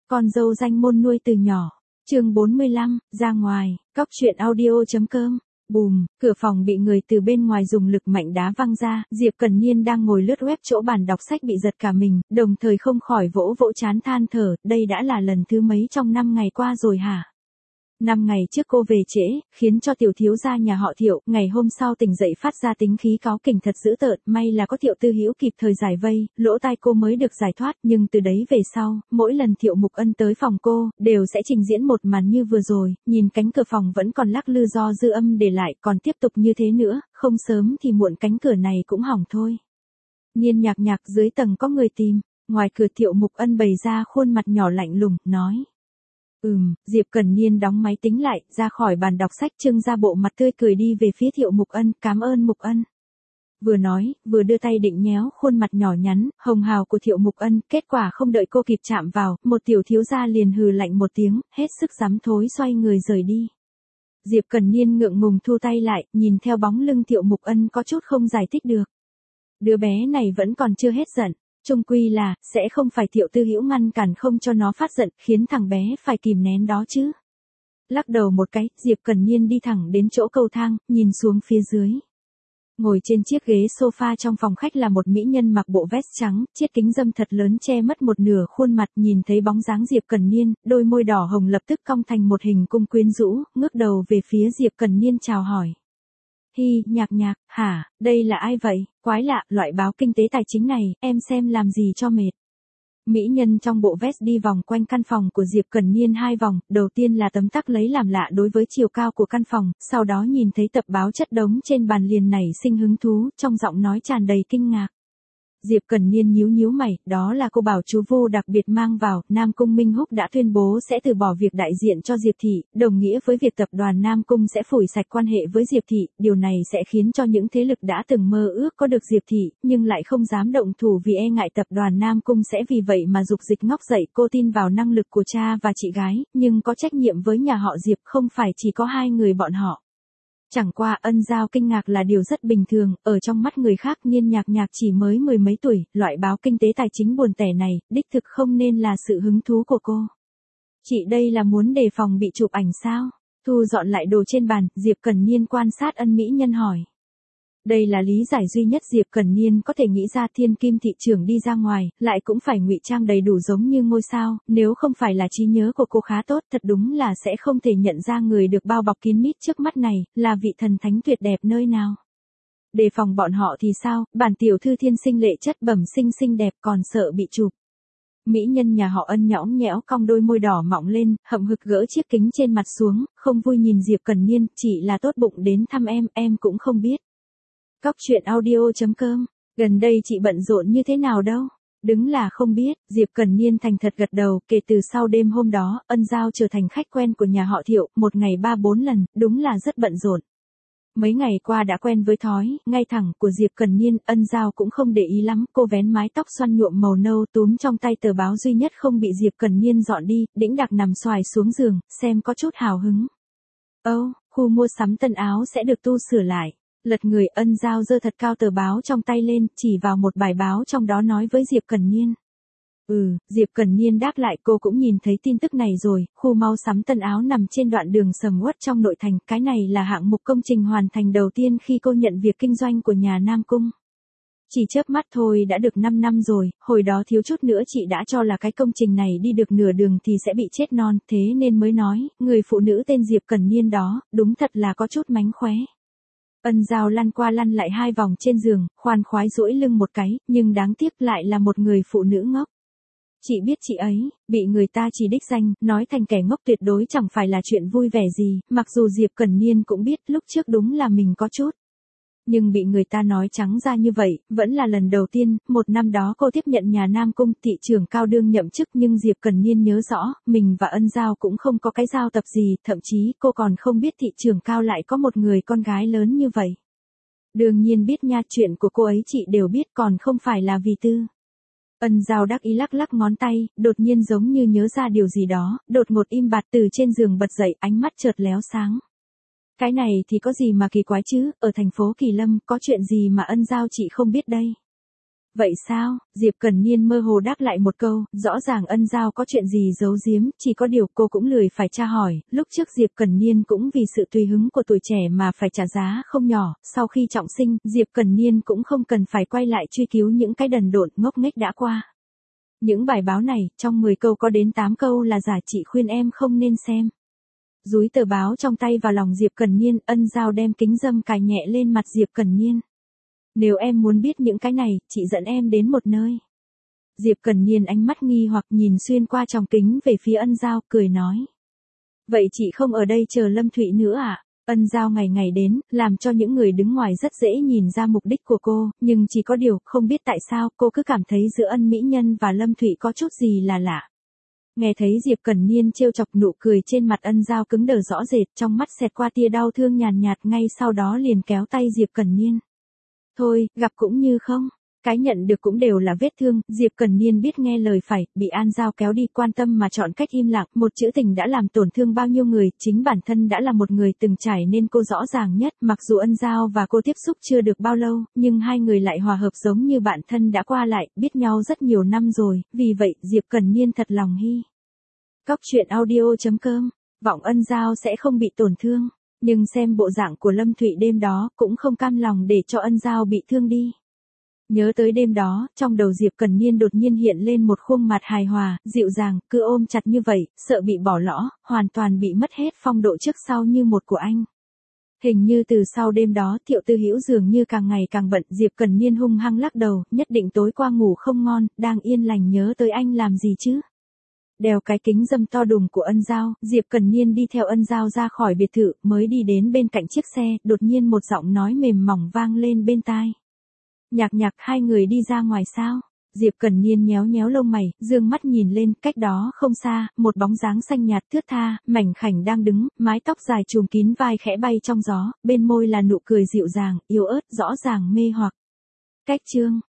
con dâu danh môn nuôi từ nhỏ. Chương 45, ra ngoài, cóc truyện audio.com. Bùm, cửa phòng bị người từ bên ngoài dùng lực mạnh đá văng ra, Diệp Cần Niên đang ngồi lướt web chỗ bàn đọc sách bị giật cả mình, đồng thời không khỏi vỗ vỗ trán than thở, đây đã là lần thứ mấy trong 5 ngày qua rồi hả? 5 ngày trước cô về trễ, khiến cho tiểu thiếu gia nhà họ Thiệu, ngày hôm sau tỉnh dậy phát ra tính khí cáu kỉnh thật dữ tợn, may là có Thiệu Tư Hữu kịp thời giải vây, lỗ tai cô mới được giải thoát, nhưng từ đấy về sau, mỗi lần Thiệu Mục Ân tới phòng cô, đều sẽ trình diễn một màn như vừa rồi, nhìn cánh cửa phòng vẫn còn lắc lư do dư âm để lại, còn tiếp tục như thế nữa, không sớm thì muộn cánh cửa này cũng hỏng thôi. Niên nhạc nhạc dưới tầng có người tìm, ngoài cửa Thiệu Mục Ân bày ra khuôn mặt nhỏ lạnh lùng, nói. Diệp Cần Niên đóng máy tính lại, ra khỏi bàn đọc sách trưng ra bộ mặt tươi cười đi về phía Thiệu Mục Ân, cảm ơn Mục Ân. Vừa nói, vừa đưa tay định nhéo khuôn mặt nhỏ nhắn, hồng hào của Thiệu Mục Ân, kết quả không đợi cô kịp chạm vào, một tiểu thiếu gia liền hừ lạnh một tiếng, hết sức dám thối xoay người rời đi. Diệp Cần Niên ngượng ngùng thu tay lại, nhìn theo bóng lưng Thiệu Mục Ân có chút không giải thích được. Đứa bé này vẫn còn chưa hết giận. Chung quy là, sẽ không phải Thiệu Tư Hữu ngăn cản không cho nó phát giận, khiến thằng bé phải kìm nén đó chứ. Lắc đầu một cái, Diệp Cần Niên đi thẳng đến chỗ cầu thang, nhìn xuống phía dưới. Ngồi trên chiếc ghế sofa trong phòng khách là một mỹ nhân mặc bộ vest trắng, chiếc kính râm thật lớn che mất một nửa khuôn mặt, nhìn thấy bóng dáng Diệp Cần Niên, đôi môi đỏ hồng lập tức cong thành một hình cung quyến rũ, ngước đầu về phía Diệp Cần Niên chào hỏi. Hi, nhạc nhạc, hả, đây là ai vậy? Quái lạ, loại báo kinh tế tài chính này, em xem làm gì cho mệt. Mỹ nhân trong bộ vest đi vòng quanh căn phòng của Diệp Cần Niên 2 vòng, đầu tiên là tấm tắc lấy làm lạ đối với chiều cao của căn phòng, sau đó nhìn thấy tập báo chất đống trên bàn liền nảy sinh hứng thú, trong giọng nói tràn đầy kinh ngạc. Diệp Cần Niên nhíu nhíu mày, đó là cô bảo chú Vô đặc biệt mang vào, Nam Cung Minh Húc đã tuyên bố sẽ từ bỏ việc đại diện cho Diệp Thị, đồng nghĩa với việc tập đoàn Nam Cung sẽ phủi sạch quan hệ với Diệp Thị, điều này sẽ khiến cho những thế lực đã từng mơ ước có được Diệp Thị, nhưng lại không dám động thủ vì e ngại tập đoàn Nam Cung sẽ vì vậy mà dục dịch ngóc dậy. Cô tin vào năng lực của cha và chị gái, nhưng có trách nhiệm với nhà họ Diệp không phải chỉ có hai người bọn họ. Chẳng qua Ân Giao kinh ngạc là điều rất bình thường, ở trong mắt người khác Niên nhạc nhạc chỉ mới 10 mấy tuổi, loại báo kinh tế tài chính buồn tẻ này, đích thực không nên là sự hứng thú của cô. Chị đây là muốn đề phòng bị chụp ảnh sao? Thu dọn lại đồ trên bàn, Diệp Cần Niên quan sát Ân mỹ nhân hỏi. Đây là lý giải duy nhất Diệp Cần Niên có thể nghĩ ra. Thiên kim thị trưởng đi ra ngoài, lại cũng phải ngụy trang đầy đủ giống như ngôi sao, nếu không phải là trí nhớ của cô khá tốt, thật đúng là sẽ không thể nhận ra người được bao bọc kín mít trước mắt này, là vị thần thánh tuyệt đẹp nơi nào. Đề phòng bọn họ thì sao, bản tiểu thư thiên sinh lệ chất bẩm sinh xinh đẹp còn sợ bị chụp. Mỹ nhân nhà họ Ân nhõng nhẽo cong đôi môi đỏ mọng lên, hậm hực gỡ chiếc kính trên mặt xuống, không vui nhìn Diệp Cần Niên, chỉ là tốt bụng đến thăm em cũng không biết. Cóc truyện audio.com, gần đây chị bận rộn như thế nào đâu? Đứng là không biết, Diệp Cần Niên thành thật gật đầu, kể từ sau đêm hôm đó, Ân Giao trở thành khách quen của nhà họ Thiệu, một ngày 3-4 lần, đúng là rất bận rộn. Mấy ngày qua đã quen với thói, ngay thẳng của Diệp Cần Niên, Ân Giao cũng không để ý lắm, cô vén mái tóc xoăn nhuộm màu nâu túm trong tay tờ báo duy nhất không bị Diệp Cần Niên dọn đi, đĩnh đạc nằm xoài xuống giường, xem có chút hào hứng. Khu mua sắm tân áo sẽ được tu sửa lại. Lật người, Ân Giao giơ thật cao tờ báo trong tay lên, chỉ vào một bài báo trong đó nói với Diệp Cần Niên. Diệp Cần Niên đáp lại, cô cũng nhìn thấy tin tức này rồi, khu mua sắm tân áo nằm trên đoạn đường sầm uất trong nội thành, cái này là hạng mục công trình hoàn thành đầu tiên khi cô nhận việc kinh doanh của nhà Nam Cung. Chỉ chớp mắt thôi đã được 5 năm rồi, hồi đó thiếu chút nữa chị đã cho là cái công trình này đi được nửa đường thì sẽ bị chết non, thế nên mới nói, người phụ nữ tên Diệp Cần Niên đó, đúng thật là có chút mánh khóe. Ân Giao lăn qua lăn lại 2 vòng trên giường, khoan khoái duỗi lưng một cái, nhưng đáng tiếc lại là một người phụ nữ ngốc. Chị biết chị ấy, bị người ta chỉ đích danh, nói thành kẻ ngốc tuyệt đối chẳng phải là chuyện vui vẻ gì, mặc dù Diệp Cần Niên cũng biết lúc trước đúng là mình có chút. Nhưng bị người ta nói trắng ra như vậy, vẫn là lần đầu tiên, một năm đó cô tiếp nhận nhà Nam Cung, thị trưởng cao đương nhậm chức, nhưng Diệp Cần Niên nhớ rõ, mình và Ân Giao cũng không có cái giao tập gì, thậm chí cô còn không biết thị trưởng cao lại có một người con gái lớn như vậy. Đương nhiên biết nha, chuyện của cô ấy chị đều biết, còn không phải là vì tư. Ân Giao đắc ý lắc lắc ngón tay, đột nhiên giống như nhớ ra điều gì đó, đột ngột im bặt từ trên giường bật dậy, ánh mắt chợt lóe sáng. Cái này thì có gì mà kỳ quái chứ, ở thành phố Kỳ Lâm, có chuyện gì mà Ân Giao chị không biết đây? Vậy sao? Diệp Cần Niên mơ hồ đáp lại một câu, rõ ràng Ân Giao có chuyện gì giấu giếm, chỉ có điều cô cũng lười phải tra hỏi, lúc trước Diệp Cần Niên cũng vì sự tùy hứng của tuổi trẻ mà phải trả giá không nhỏ, sau khi trọng sinh, Diệp Cần Niên cũng không cần phải quay lại truy cứu những cái đần độn ngốc nghếch đã qua. Những bài báo này, trong 10 câu có đến 8 câu là giả, chị khuyên em không nên xem. Dúi tờ báo trong tay vào lòng Diệp Cần Niên, Ân Giao đem kính râm cài nhẹ lên mặt Diệp Cần Niên. Nếu em muốn biết những cái này, chị dẫn em đến một nơi. Diệp Cần Niên ánh mắt nghi hoặc nhìn xuyên qua tròng kính về phía Ân Giao, cười nói. Vậy chị không ở đây chờ Lâm Thụy nữa à? Ân Giao ngày ngày đến, làm cho những người đứng ngoài rất dễ nhìn ra mục đích của cô, nhưng chỉ có điều, không biết tại sao, cô cứ cảm thấy giữa Ân Mỹ Nhân và Lâm Thụy có chút gì là lạ. Nghe thấy Diệp Cần Niên trêu chọc, nụ cười trên mặt Ân Giao cứng đờ rõ rệt, trong mắt xẹt qua tia đau thương nhàn nhạt, ngay sau đó liền kéo tay Diệp Cần Niên. Thôi, gặp cũng như không. Cái nhận được cũng đều là vết thương, Diệp Cần Niên biết nghe lời phải, bị An Giao kéo đi, quan tâm mà chọn cách im lặng, một chữ tình đã làm tổn thương bao nhiêu người, chính bản thân đã là một người từng trải nên cô rõ ràng nhất, mặc dù Ân Giao và cô tiếp xúc chưa được bao lâu, nhưng hai người lại hòa hợp giống như bạn thân đã qua lại, biết nhau rất nhiều năm rồi, vì vậy Diệp Cần Niên thật lòng hy. Cóc truyện audio.com, vọng Ân Giao sẽ không bị tổn thương. Nhưng xem bộ dạng của Lâm Thụy đêm đó, cũng không cam lòng để cho Ân Giao bị thương đi. Nhớ tới đêm đó, trong đầu Diệp Cần Niên đột nhiên hiện lên một khuôn mặt hài hòa, dịu dàng, cứ ôm chặt như vậy, sợ bị bỏ lỡ, hoàn toàn bị mất hết phong độ trước sau như một của anh. Hình như từ sau đêm đó, Thiệu Tư Hữu dường như càng ngày càng bận, Diệp Cần Niên hung hăng lắc đầu, nhất định tối qua ngủ không ngon, đang yên lành nhớ tới anh làm gì chứ. Đeo cái kính râm to đùng của Ân Giao, Diệp Cần Niên đi theo Ân Giao ra khỏi biệt thự, mới đi đến bên cạnh chiếc xe, đột nhiên một giọng nói mềm mỏng vang lên bên tai. Nhạc Nhạc, hai người đi ra ngoài sao? Diệp Cần Niên nhéo nhéo lông mày, dương mắt nhìn lên, cách đó không xa, một bóng dáng xanh nhạt thướt tha, mảnh khảnh đang đứng, mái tóc dài trùm kín vai khẽ bay trong gió, bên môi là nụ cười dịu dàng, yếu ớt, rõ ràng mê hoặc. Cách chương